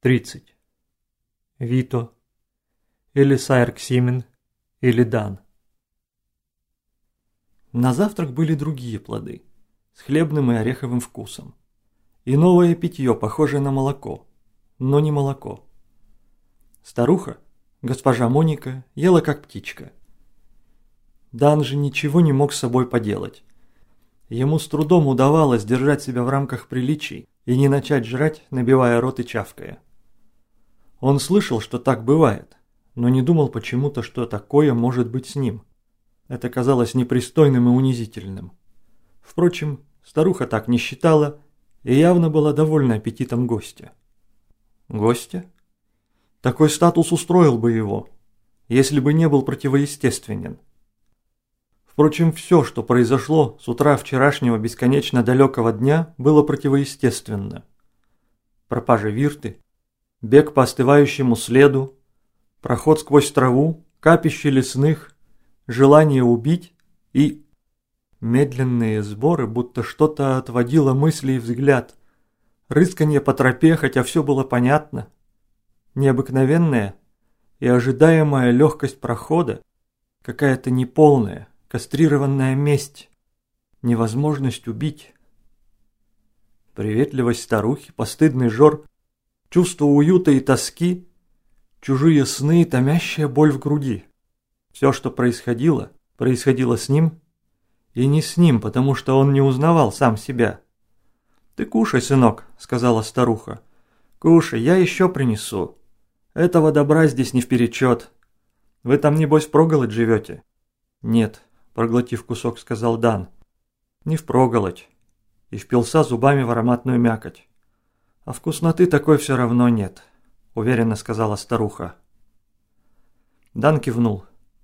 30. Вито, или Сайрксимен, или Дан. На завтрак были другие плоды, с хлебным и ореховым вкусом. И новое питье, похожее на молоко, но не молоко. Старуха, госпожа Моника, ела как птичка. Дан же ничего не мог с собой поделать. Ему с трудом удавалось держать себя в рамках приличий и не начать жрать, набивая рот и чавкая. Он слышал, что так бывает, но не думал почему-то, что такое может быть с ним. Это казалось непристойным и унизительным. Впрочем, старуха так не считала и явно была довольна аппетитом гостя. Гостя? Такой статус устроил бы его, если бы не был противоестественен. Впрочем, все, что произошло с утра вчерашнего бесконечно далекого дня, было противоестественно. Пропажа Вирты, бег по остывающему следу, проход сквозь траву, капище лесных, желание убить и медленные сборы, будто что-то отводило мысли и взгляд, рысканье по тропе, хотя все было понятно, необыкновенная и ожидаемая легкость прохода, какая-то неполная, кастрированная месть, невозможность убить. Приветливость старухи, постыдный жор, чувство уюта и тоски, чужие сны и томящая боль в груди. Все, что происходило, происходило с ним и не с ним, потому что он не узнавал сам себя. «Ты кушай, сынок», — сказала старуха. «Кушай, я еще принесу. Этого добра здесь не вперечет. Вы там, небось, впроголодь живете?» «Нет», — проглотив кусок, сказал Дан. «Не впроголодь». И впился зубами в ароматную мякоть. «А вкусноты такой все равно нет», — уверенно сказала старуха. Дан кивнул.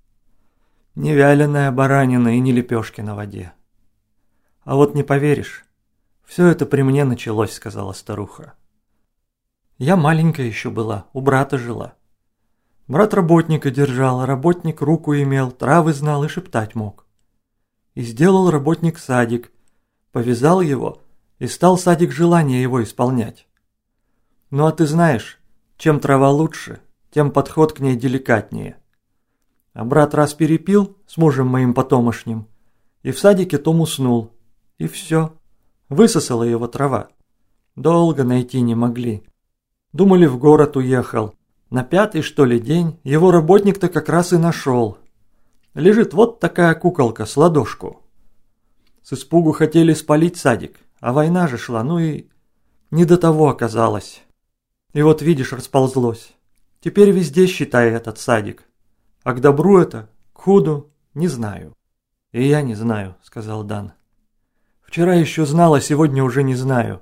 «Не вяленая баранина и не лепешки на воде». «А вот не поверишь, все это при мне началось», — сказала старуха. «Я маленькая еще была, у брата жила. Брат работника держал, а работник руку имел, травы знал и шептать мог. И сделал работник садик, повязал его и стал садик желания его исполнять. Ну а ты знаешь, чем трава лучше, тем подход к ней деликатнее. А брат раз перепил с мужем моим потомошним, и в садике том уснул, и все, высосала его трава. Долго найти не могли. Думали, в город уехал. На 5-й, что ли, день его работник-то как раз и нашел. Лежит вот такая куколка с ладошку. С испугу хотели спалить садик, а война же шла, ну и не до того оказалось. И вот видишь, расползлось. Теперь везде считай этот садик. А к добру это, к худу, не знаю». «И я не знаю», — сказал Дан. «Вчера еще знал, а сегодня уже не знаю.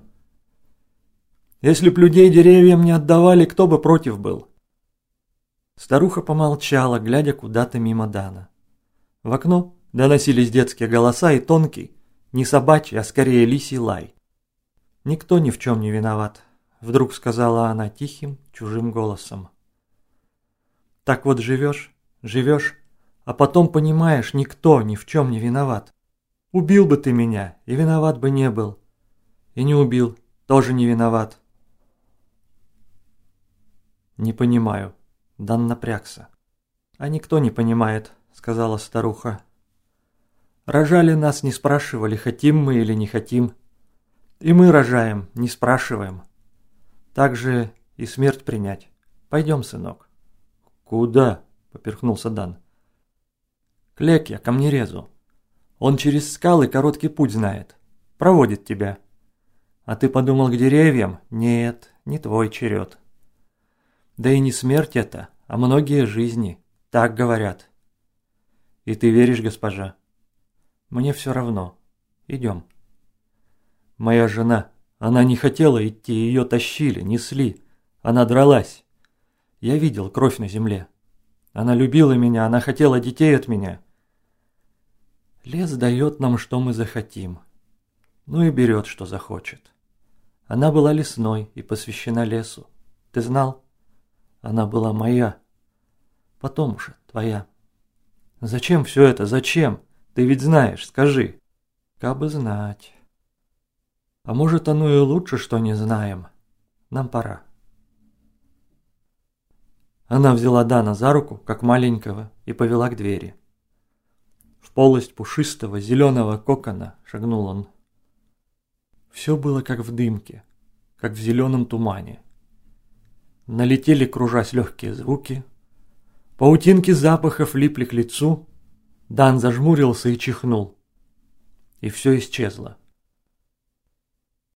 Если б людей деревьям не отдавали, кто бы против был?» Старуха помолчала, глядя куда-то мимо Дана. В окно доносились детские голоса и тонкий, не собачий, а скорее лисий лай. «Никто ни в чем не виноват», — вдруг сказала она тихим, чужим голосом. «Так вот живешь, а потом понимаешь, никто ни в чем не виноват. Убил бы ты меня, и виноват бы не был. И не убил, тоже не виноват». «Не понимаю». Дан напрягся. «А никто не понимает», — сказала старуха. «Рожали нас, не спрашивали, хотим мы или не хотим. И мы рожаем, не спрашиваем. Так же и смерть принять. Пойдем, сынок». «Куда?» — поперхнулся Дан. «К Леке, камнерезу. Он через скалы короткий путь знает. Проводит тебя. А ты подумал к деревьям? Нет, не твой черед. Да и не смерть это, а многие жизни, так говорят». «И ты веришь, госпожа?» «Мне все равно. Идем». «Моя жена, она не хотела идти, ее тащили, несли. Она дралась. Я видел кровь на земле. Она любила меня, она хотела детей от меня. Лес дает нам, что мы захотим. Ну и берет, что захочет. Она была лесной и посвящена лесу. Ты знал? Она была моя. Потом уже твоя. Зачем все это? Зачем? Ты ведь знаешь, скажи». «Кабы знать. А может, оно и лучше, что не знаем. Нам пора». Она взяла Дана за руку, как маленького, и повела к двери. В полость пушистого зеленого кокона шагнул он. Все было как в дымке, как в зеленом тумане. Налетели, кружась, легкие звуки. Паутинки запахов липли к лицу. Дан зажмурился и чихнул. И все исчезло.